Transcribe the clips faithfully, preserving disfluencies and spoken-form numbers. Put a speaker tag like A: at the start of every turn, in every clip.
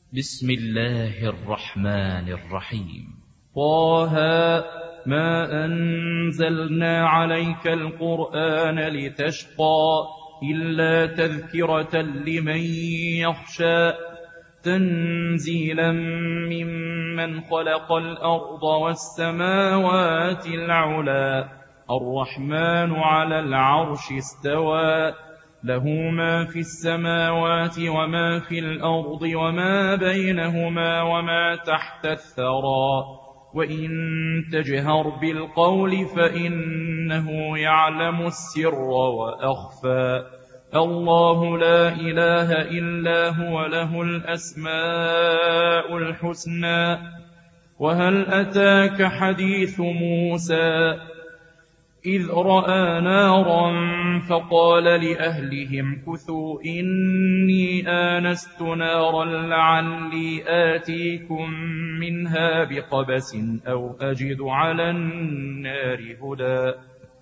A: بسم الله الرحمن الرحيم.
B: طه ما أنزلنا عليك القرآن لتشقى إلا تذكرة لمن يخشى تنزيلا ممن خلق الأرض والسماوات العلى الرحمن على العرش استوى له ما في السماوات وما في الأرض وما بينهما وما تحت الثرى وإن تجهر بالقول فإنه يعلم السر وأخفى الله لا إله إلا هو له الأسماء الحسنى وهل أتاك حديث موسى إذ رأى نارا فقال لأهلهم كثوا إني آنست نارا لعلي آتيكم منها بقبس أو أجد على النار هدى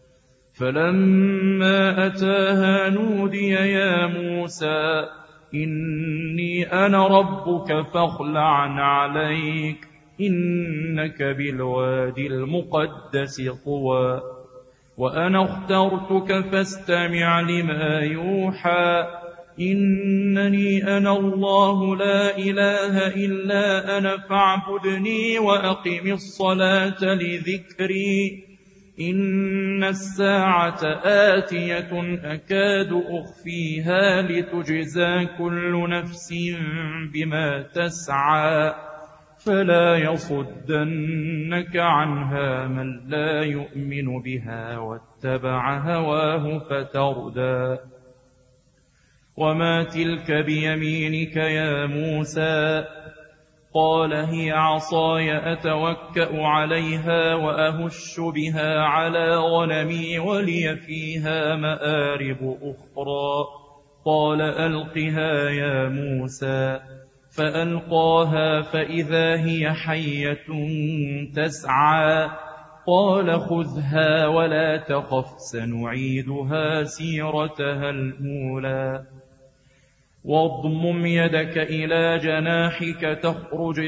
B: فلما أتاها نودي يا موسى إني أنا ربك فاخلع عليك إنك بالوادي المقدس طوى وأنا اخترتك فاستمع لما يوحى إنني أنا الله لا إله إلا أنا فاعبدني وأقم الصلاة لذكري إن الساعة آتية أكاد أخفيها لتجزى كل نفس بما تسعى فلا يصدنك عنها من لا يؤمن بها واتبع هواه فتردى وما تلك بيمينك يا موسى قال هي عصاي أتوكأ عليها وأهش بها على غنمي ولي فيها مآرب أخرى قال ألقها يا موسى فألقاها فإذا هي حية تسعى قال خذها ولا تخف سنعيدها سيرتها الأولى واضمم يدك إلى جناحك تخرج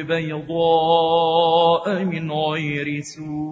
B: بيضاء من غير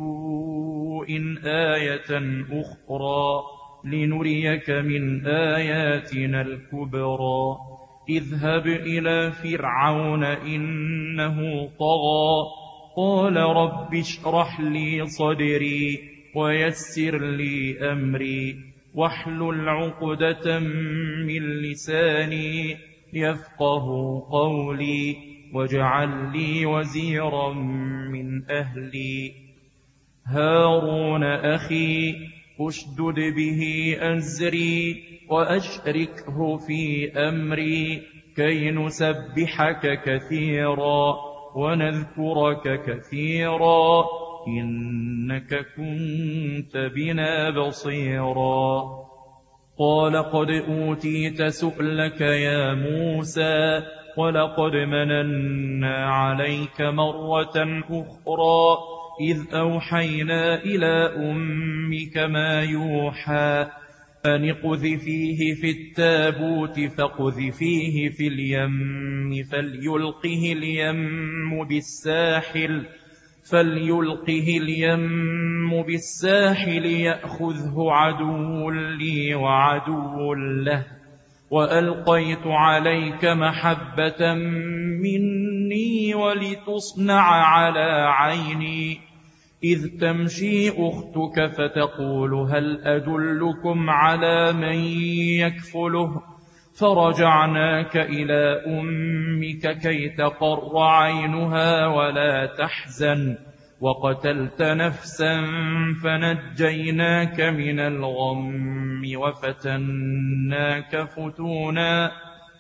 B: سوء آية أخرى لنريك من آياتنا الكبرى اذهب إلى فرعون إنه طغى قال رب اشرح لي صدري ويسر لي أمري واحلل عقدة من لساني يفقه قولي واجعل لي وزيرا من أهلي هارون أخي اشدد به أزري وأشركه في أمري كي نسبحك كثيرا ونذكرك كثيرا إنك كنت بنا بصيرا قال قد أوتيت سؤلك يا موسى ولقد مننا عليك مرة أخرى إذ أوحينا إلى أمك ما يوحى أن اقذفيه في التابوت فاقذفيه في اليم فليلقه اليم بالساحل فليلقه اليم بالساحل يأخذه عدو لي وعدو له وألقيت عليك محبة مني ولتصنع على عيني إذ تمشي أختك فتقول هل أدلكم على من يكفله فرجعناك إلى أمك كي تقر عينها ولا تحزن وقتلت نفسا فنجيناك من الغم وفتناك فتونا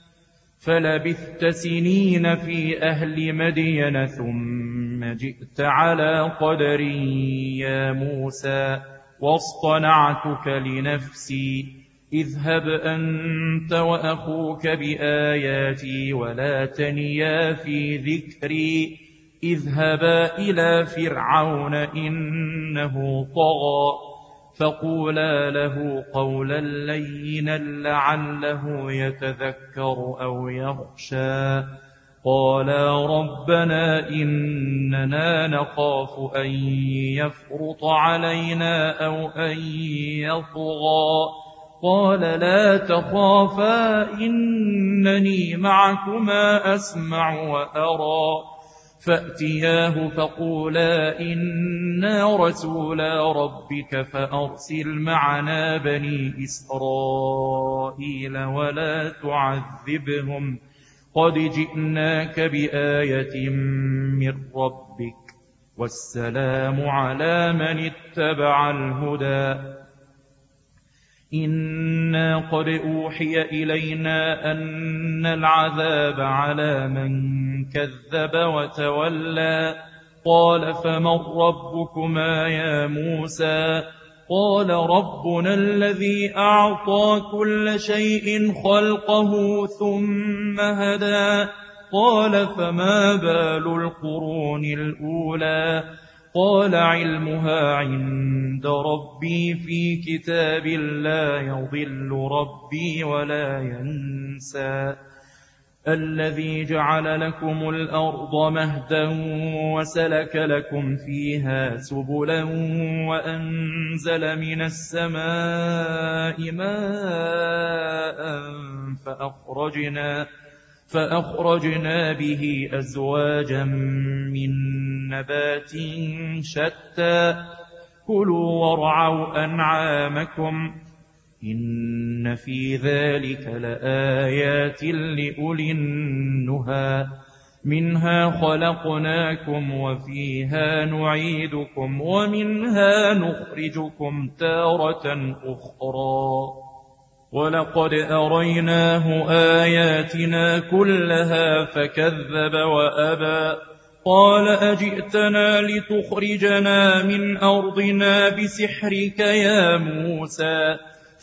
B: فلبثت سنين في أهل مدين ثم جئت على قدر يا موسى واصطنعتك لنفسي اذهب أنت وأخوك بآياتي ولا تنيا في ذكري اذهبا إلى فرعون إنه طغى فقولا له قولا لينا لعله يتذكر أو يخشى قالا ربنا إننا نخاف أن يفرط علينا أو أن يطغى قال لا تخافا إنني معكما أسمع وأرى فأتياه فقولا إنا رسولا ربك فأرسل معنا بني إسرائيل ولا تعذبهم قد جئناك بآية من ربك والسلام على من اتبع الهدى إنا قد أوحي إلينا أن العذاب على من كذب وتولى قال فمن ربكما يا موسى قال ربنا الذي أعطى كل شيء خلقه ثم هدى قال فما بال القرون الأولى قال علمها عند ربي في كتاب لا يضل ربي ولا ينسى الذي جعل لكم الأرض مهدا وسلك لكم فيها سبلا وأنزل من السماء ماء فأخرجنا فأخرجنا به أزواجا من نبات شتى كلوا وارعوا أنعامكم إن في ذلك لآيات لأولي النهى منها خلقناكم وفيها نعيدكم ومنها نخرجكم تارة أخرى ولقد أريناه آياتنا كلها فكذب وأبى قال أجئتنا لتخرجنا من أرضنا بسحرك يا موسى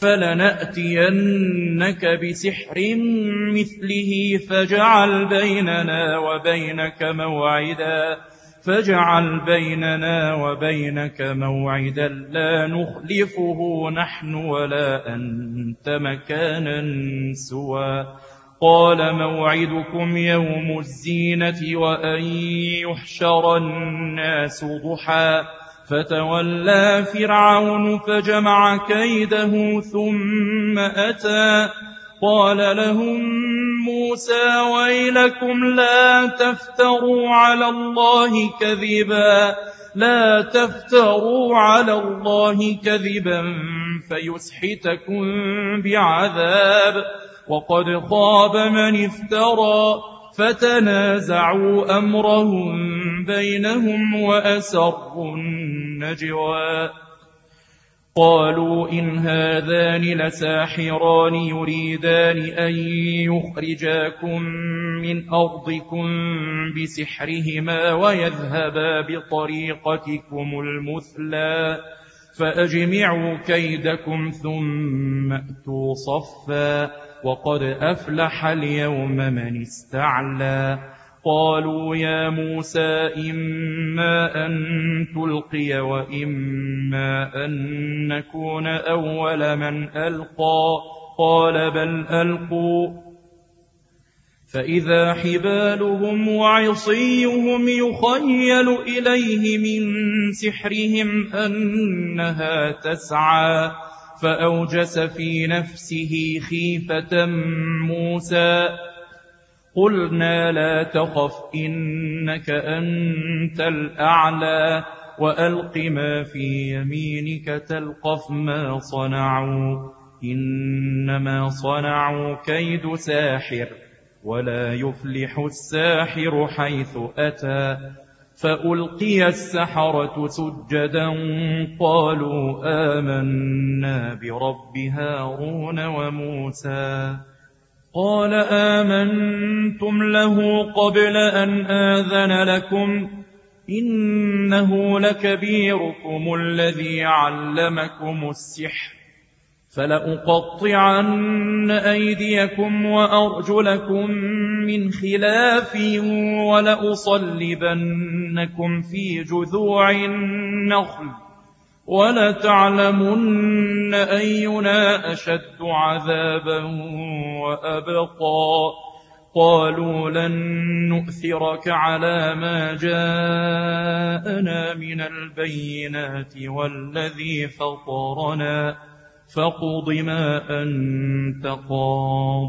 B: فلنأتينك بسحر مثله فاجعل بيننا وبينك موعدا فاجعل بيننا وبينك موعدا لا نخلفه نحن ولا أنت مكانا سوى قال موعدكم يوم الزينة وأن يحشر الناس ضحى فتولى فرعون فجمع كيده ثم أتى قال لهم موسى ويلكم لا تفتروا على الله كذبا لا تفتروا على الله كذبا فيسحتكم بعذاب وقد خاب من افترى فتنازعوا أمرهم بينهم وأسروا النجوى قالوا إن هذان لساحران يريدان أن يخرجاكم من أرضكم بسحرهما ويذهبا بطريقتكم المثلى فأجمعوا كيدكم ثم أتوا صفا وقد أفلح اليوم من استعلى قالوا يا موسى إما أن تلقي وإما أن نكون أول من ألقى قال بل ألقوا فإذا حبالهم وعصيهم يخيل إليه من سحرهم أنها تسعى فأوجس في نفسه خيفة موسى قلنا لا تخف إنك أنت الأعلى وألق ما في يمينك تلقف ما صنعوا إنما صنعوا كيد ساحر ولا يفلح الساحر حيث أتى فألقي السحرة سجدا قالوا آمنا برب هارون وموسى قال آمنتم له قبل أن آذن لكم إنه لكبيركم الذي علمكم السحر فلأقطعن أيديكم وأرجلكم من خلاف ولأصلبنكم في جذوع النخل ولتعلمن أينا أشد عذابا وأبقى قالوا لن نؤثرك على ما جاءنا من البينات والذي فطرنا فاقض ما أنت قاض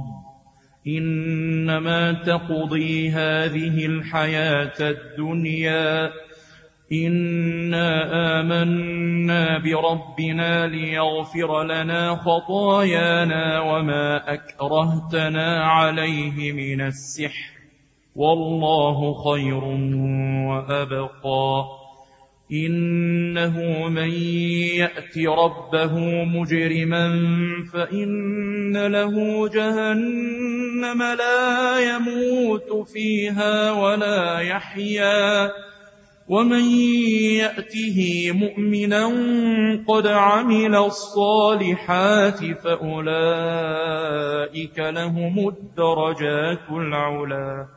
B: إنما تقضي هذه الحياة الدنيا إنا آمنا بربنا ليغفر لنا خطايانا وما أكرهتنا عليه من السحر والله خير وأبقى إنه من يأت ربه مجرما فإن له جهنم لا يموت فيها ولا يحيا ومن يأته مؤمنا قد عمل الصالحات فأولئك لهم الدرجات العلى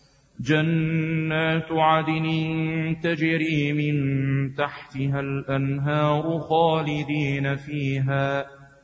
B: جنات عدن تجري من تحتها الأنهار خالدين فيها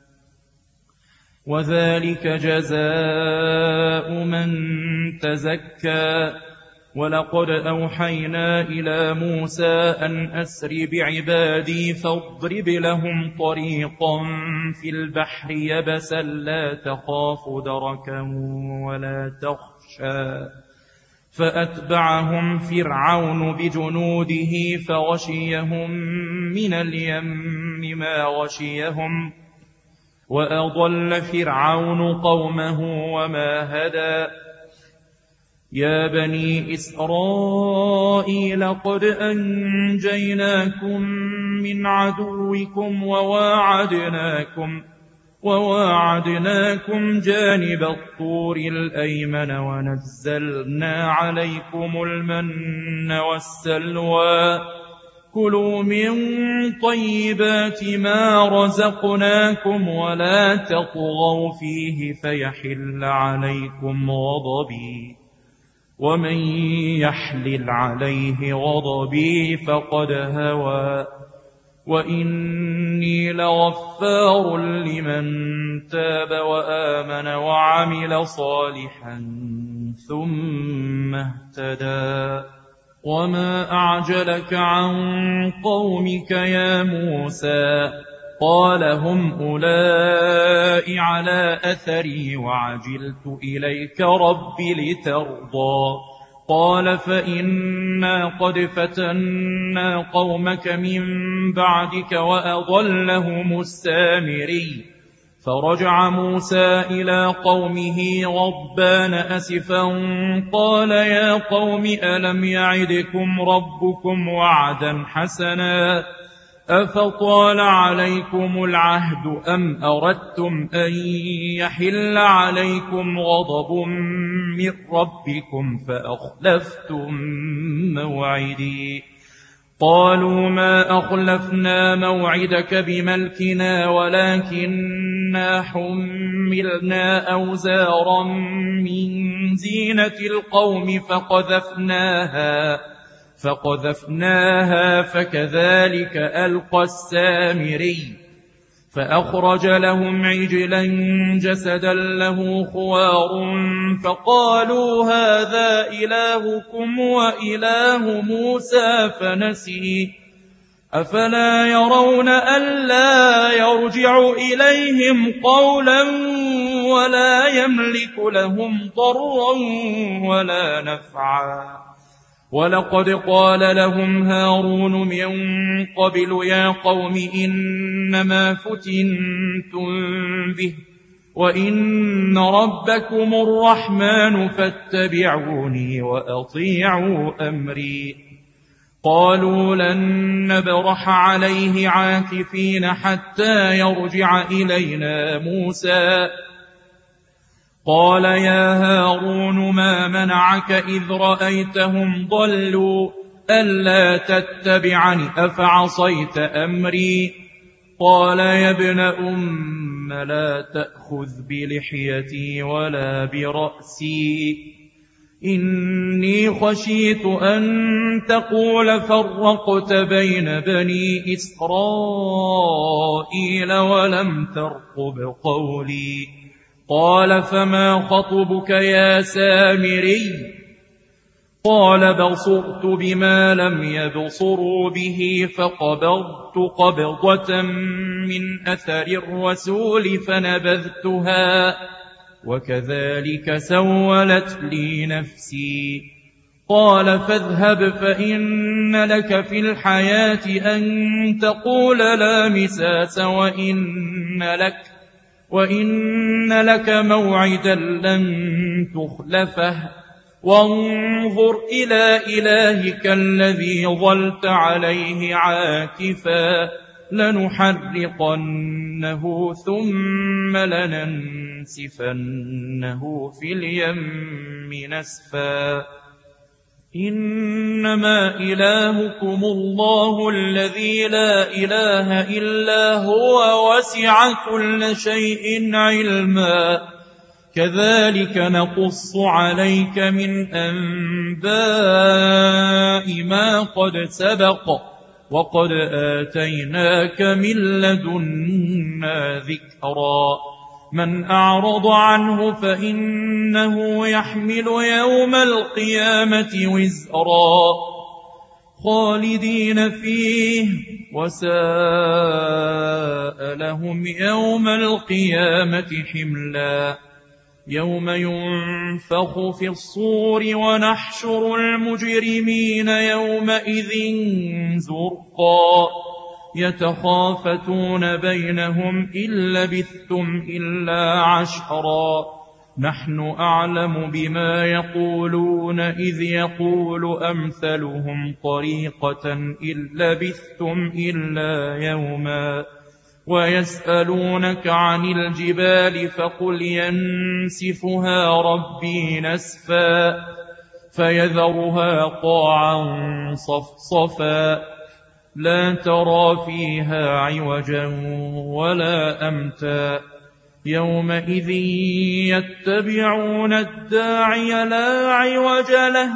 B: وذلك جزاء من تزكى ولقد أوحينا إلى موسى أن أسر بعبادي فاضرب لهم طريقا في البحر يبسا لا تخاف دركا ولا تخشى فأتبعهم فرعون بجنوده فغشيهم من اليم ما غشيهم وأضل فرعون قومه وما هدى يا بني إسرائيل قد أنجيناكم من عدوكم وواعدناكم وواعدناكم جانب الطور الأيمن ونزلنا عليكم المن والسلوى كلوا من طيبات ما رزقناكم ولا تطغوا فيه فيحل عليكم غضبي ومن يحلل عليه غضبي فقد هوى وإني لغفار لمن تاب وآمن وعمل صالحا ثم اهتدى وما أعجلك عن قومك يا موسى قال هم أولئك على أثري وعجلت إليك رب لترضى قال فإنا قد فتنا قومك من بعدك وأضلهم السامري فرجع موسى إلى قومه غضبان أسفا قال يا قوم ألم يعدكم ربكم وعدا حسنا أفطال عليكم العهد أم أردتم أن يحل عليكم غضب من ربكم فأخلفتم موعدي قالوا ما أخلفنا موعدك بملكنا ولكننا حملنا أوزارا من زينة القوم فقذفناها فقذفناها فكذلك ألقى السامري فأخرج لهم عجلا جسدا له خوار فقالوا هذا إلهكم وإله موسى فنسي أفلا يرون ألا يرجع إليهم قولا ولا يملك لهم ضرا ولا نفعا ولقد قال لهم هارون من قبل يا قوم إنما فتنتم به وإن ربكم الرحمن فاتبعوني وأطيعوا أمري قالوا لن نبرح عليه عاكفين حتى يرجع إلينا موسى قال يا هارون ما منعك إذ رأيتهم ضلوا ألا تتبعني أفعصيت أمري قال يا ابن أم لا تأخذ بلحيتي ولا برأسي إني خشيت أن تقول فرقت بين بني إسرائيل ولم ترقب قولي قال فما خطبك يا سامري؟ قال بصرت بما لم يبصروا به فقبضت قبضة من أثر الرسول فنبذتها وكذلك سولت لي نفسي. قال فاذهب فإن لك في الحياة أن تقول لا مساس وإن لك, وإن لك موعدا لن تخلفه وانظر إلى إلهك الذي ظلت عليه عاكفا لنحرقنه ثم لننسفنه في اليم نسفا. إنما إلهكم الله الذي لا إله إلا هو وسع كل شيء علما كذلك نقص عليك من أنباء ما قد سبق وقد آتيناك من لدنا ذكرا. من أعرض عنه فإنه يحمل يوم القيامة وزرا خالدين فيه وساء لهم يوم القيامة حملا. يوم ينفخ في الصور ونحشر المجرمين يومئذ زرقا يتخافتون بينهم إن لبثتم إلا عشرا نحن أعلم بما يقولون إذ يقول أمثلهم طريقة إن لبثتم إلا يوما. ويسألونك عن الجبال فقل ينسفها ربي نسفا فيذرها قاعا صفصفا لا ترى فيها عوجا ولا أمتا. يومئذ يتبعون الداعي لا عوج له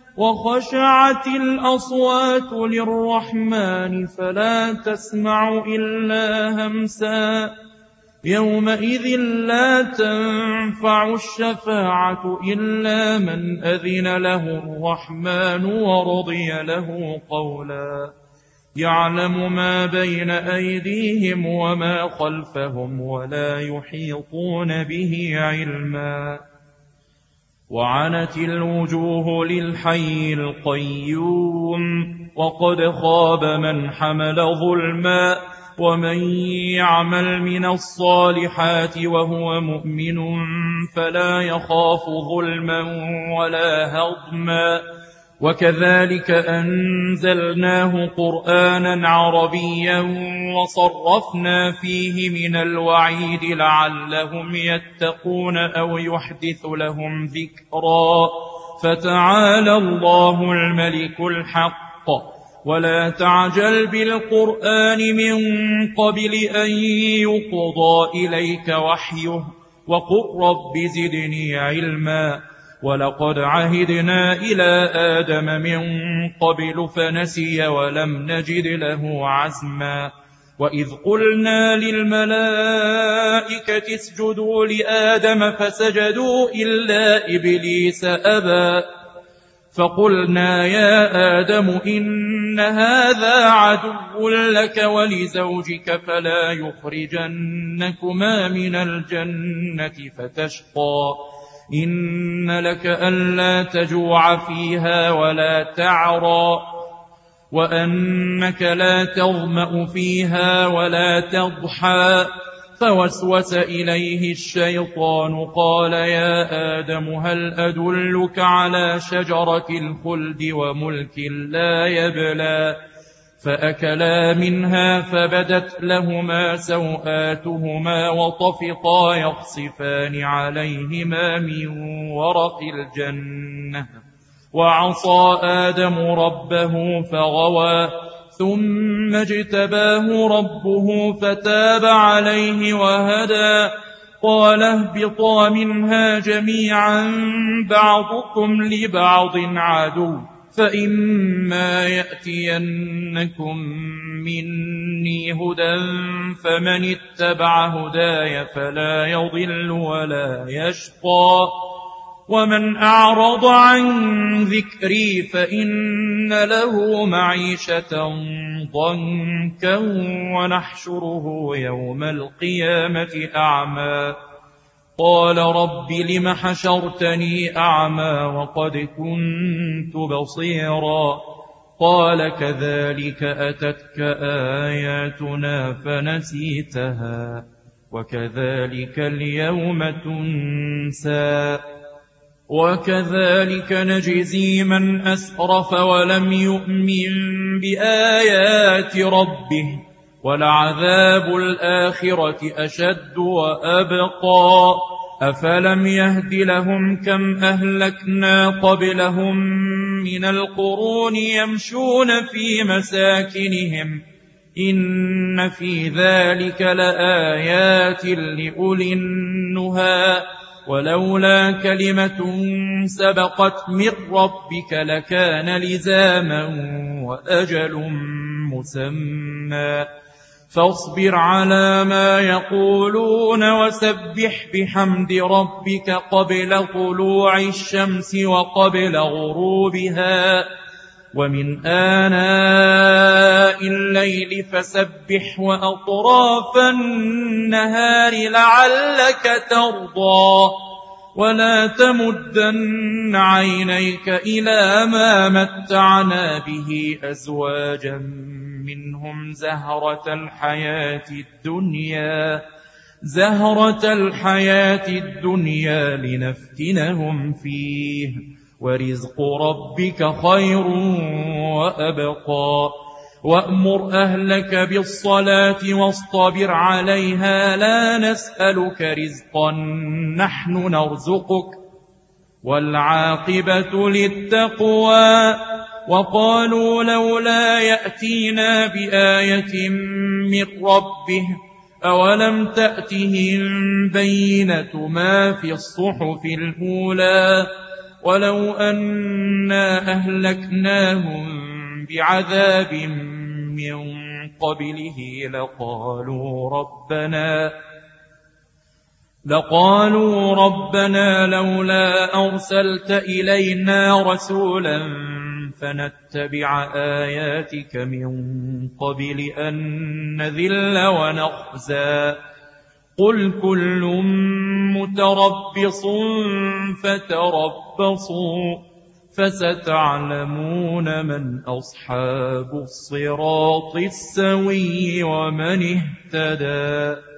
B: وخشعت الأصوات للرحمن فلا تسمع إلا همسا. يومئذ لا تنفع الشفاعة إلا من أذن له الرحمن ورضي له قولا. يعلم ما بين أيديهم وما خلفهم ولا يحيطون به علما. وعنت الوجوه للحي القيوم وقد خاب من حمل ظلما ومن يعمل من الصالحات وهو مؤمن فلا يخاف ظلما ولا هضما. وكذلك أنزلناه قرآنا عربيا وصرفنا فيه من الوعيد لعلهم يتقون أو يحدث لهم ذكرا. فتعالى الله الملك الحق ولا تعجل بالقرآن من قبل أن يقضى إليك وحيه وقل رب زدني علما. ولقد عهدنا إلى آدم من قبل فنسي ولم نجد له عزما. وإذ قلنا للملائكة اسجدوا لآدم فسجدوا إلا إبليس أبى فقلنا يا آدم إن هذا عدو لك ولزوجك فلا يخرجنكما من الجنة فتشقى. إن لك ألا تجوع فيها ولا تعرى وأنك لا تظمأ فيها ولا تضحى. فوسوس إليه الشيطان قال يا آدم هل أدلك على شجرة الخلد وملك لا يبلى. فأكلا منها فبدت لهما سوآتهما وطفقا يخصفان عليهما من ورق الجنة. وعصى آدم ربه فغوى ثم اجتباه ربه فتاب عليه وهدى. قال اهبطا منها جميعا بعضكم لبعض عدو فإما يأتينكم مني هدى فمن اتبع هداي فلا يضل ولا يشقى ومن أعرض عن ذكري فإن له معيشة ضنكا ونحشره يوم القيامة أعمى قال رب لم حشرتني أعمى وقد كنت بصيرا قال كذلك أتتك آياتنا فنسيتها وكذلك اليوم تنسى وكذلك نجزي من أسرف ولم يؤمن بآيات ربه ولعذاب الآخرة أشد وأبقى أفلم يهد لهم كم أهلكنا قبلهم من القرون يمشون في مساكنهم إن في ذلك لآيات لأولي النهى ولولا كلمة سبقت من ربك لكان لزاما وأجل مسمى فاصبر على ما يقولون وسبح بحمد ربك قبل طلوع الشمس وقبل غروبها ومن آناء الليل فسبح وأطراف النهار لعلك ترضى ولا تمدن عينيك إلى ما متعنا به أزواجا منهم زهرة الحياة الدنيا زهرة الحياة الدنيا لنفتنهم فيه ورزق ربك خير وأبقى وأمر أهلك بالصلاة واصطبر عليها لا نسألك رزقا نحن نرزقك والعاقبة للتقوى وقالوا لولا يأتينا بآية من ربه أولم تأتهم بينة ما في الصحف الأولى ولو أنا أهلكناهم بعذاب من قبله لقالوا ربنا لقالوا ربنا لولا أرسلت إلينا رسولا فنتبع آياتك من قبل أن نذل ونخزى قل كل متربص فتربصوا فستعلمون من أصحاب الصراط السوي ومن اهتدى.